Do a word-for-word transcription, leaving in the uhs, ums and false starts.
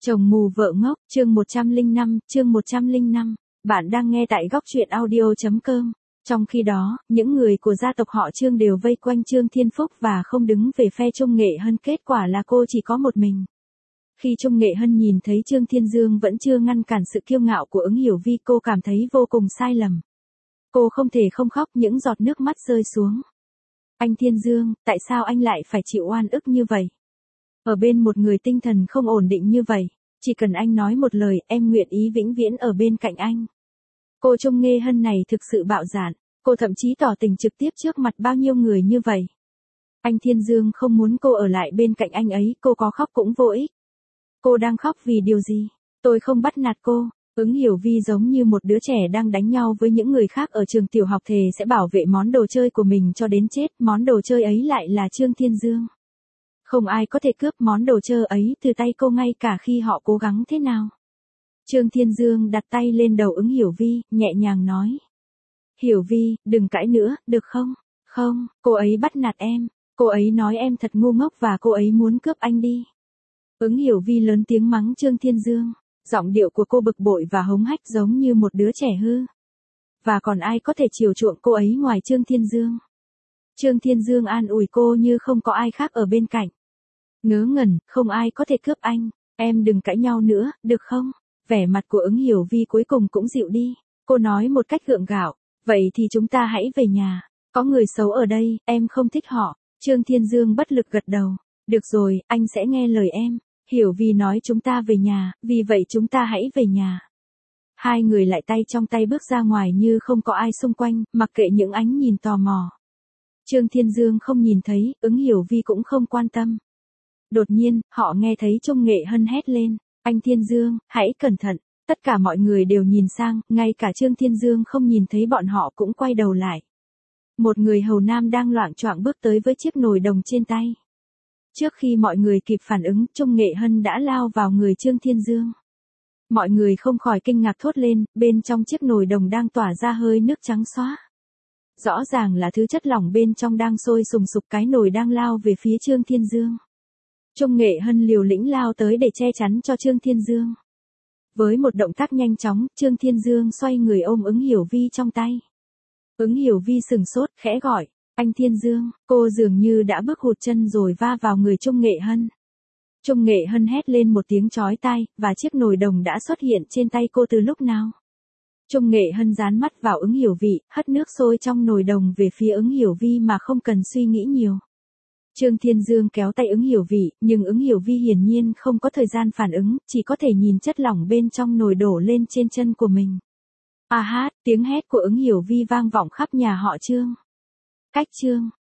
Chồng mù vợ ngốc, chương một trăm lẻ năm, chương một trăm lẻ năm. Bạn đang nghe tại góc truyện audio chấm com. Trong khi đó, những người của gia tộc họ Trương đều vây quanh Trương Thiên Phúc và không đứng về phe Trung Nghệ Hân, kết quả là cô chỉ có một mình. Khi Trung Nghệ Hân nhìn thấy Trương Thiên Dương vẫn chưa ngăn cản sự kiêu ngạo của Ứng Hiểu Vi, cô cảm thấy vô cùng sai lầm. Cô không thể không khóc, những giọt nước mắt rơi xuống. Anh Thiên Dương, tại sao anh lại phải chịu oan ức như vậy? Ở bên một người tinh thần không ổn định như vậy, chỉ cần anh nói một lời, em nguyện ý vĩnh viễn ở bên cạnh anh. Cô Trung Nghệ Hân này thực sự bạo dạn, cô thậm chí tỏ tình trực tiếp trước mặt bao nhiêu người như vậy. Anh Thiên Dương không muốn cô ở lại bên cạnh anh ấy, cô có khóc cũng vô ích. Cô đang khóc vì điều gì? Tôi không bắt nạt cô. Ứng Hiểu Vi giống như một đứa trẻ đang đánh nhau với những người khác ở trường tiểu học, thề sẽ bảo vệ món đồ chơi của mình cho đến chết, món đồ chơi ấy lại là Trương Thiên Dương. Không ai có thể cướp món đồ chơi ấy từ tay cô ngay cả khi họ cố gắng thế nào. Trương Thiên Dương đặt tay lên đầu Ứng Hiểu Vi, nhẹ nhàng nói. Hiểu Vi, đừng cãi nữa, được không? Không, cô ấy bắt nạt em, cô ấy nói em thật ngu ngốc và cô ấy muốn cướp anh đi. Ứng Hiểu Vi lớn tiếng mắng Trương Thiên Dương, giọng điệu của cô bực bội và hống hách giống như một đứa trẻ hư. Và còn ai có thể chiều chuộng cô ấy ngoài Trương Thiên Dương? Trương Thiên Dương an ủi cô như không có ai khác ở bên cạnh. Ngớ ngẩn, không ai có thể cướp anh, em đừng cãi nhau nữa, được không? Vẻ mặt của Ứng Hiểu Vi cuối cùng cũng dịu đi, cô nói một cách gượng gạo, vậy thì chúng ta hãy về nhà, có người xấu ở đây, em không thích họ. Trương Thiên Dương bất lực gật đầu, được rồi, anh sẽ nghe lời em. Hiểu Vi nói chúng ta về nhà, vì vậy chúng ta hãy về nhà. Hai người lại tay trong tay bước ra ngoài như không có ai xung quanh, mặc kệ những ánh nhìn tò mò. Trương Thiên Dương không nhìn thấy, Ứng Hiểu Vi cũng không quan tâm. Đột nhiên, họ nghe thấy Trung Nghệ Hân hét lên, anh Thiên Dương, hãy cẩn thận. Tất cả mọi người đều nhìn sang, ngay cả Trương Thiên Dương không nhìn thấy bọn họ cũng quay đầu lại. Một người hầu nam đang loạng choạng bước tới với chiếc nồi đồng trên tay. Trước khi mọi người kịp phản ứng, Trung Nghệ Hân đã lao vào người Trương Thiên Dương. Mọi người không khỏi kinh ngạc thốt lên, bên trong chiếc nồi đồng đang tỏa ra hơi nước trắng xóa. Rõ ràng là thứ chất lỏng bên trong đang sôi sùng sục, cái nồi đang lao về phía Trương Thiên Dương. Trung Nghệ Hân liều lĩnh lao tới để che chắn cho Trương Thiên Dương. Với một động tác nhanh chóng, Trương Thiên Dương xoay người ôm Ứng Hiểu Vi trong tay. Ứng Hiểu Vi sừng sốt, khẽ gọi, anh Thiên Dương, cô dường như đã bước hụt chân rồi va vào người Trung Nghệ Hân. Trung Nghệ Hân hét lên một tiếng chói tai, và chiếc nồi đồng đã xuất hiện trên tay cô từ lúc nào. Trung Nghệ Hân dán mắt vào Ứng Hiểu Vi, hất nước sôi trong nồi đồng về phía Ứng Hiểu Vi mà không cần suy nghĩ nhiều. Trương Thiên Dương kéo tay Ứng Hiểu Vi, nhưng Ứng Hiểu Vi hiển nhiên không có thời gian phản ứng, chỉ có thể nhìn chất lỏng bên trong nồi đổ lên trên chân của mình. A hát, tiếng hét của Ứng Hiểu Vi vang vọng khắp nhà họ Trương. Cách Trương,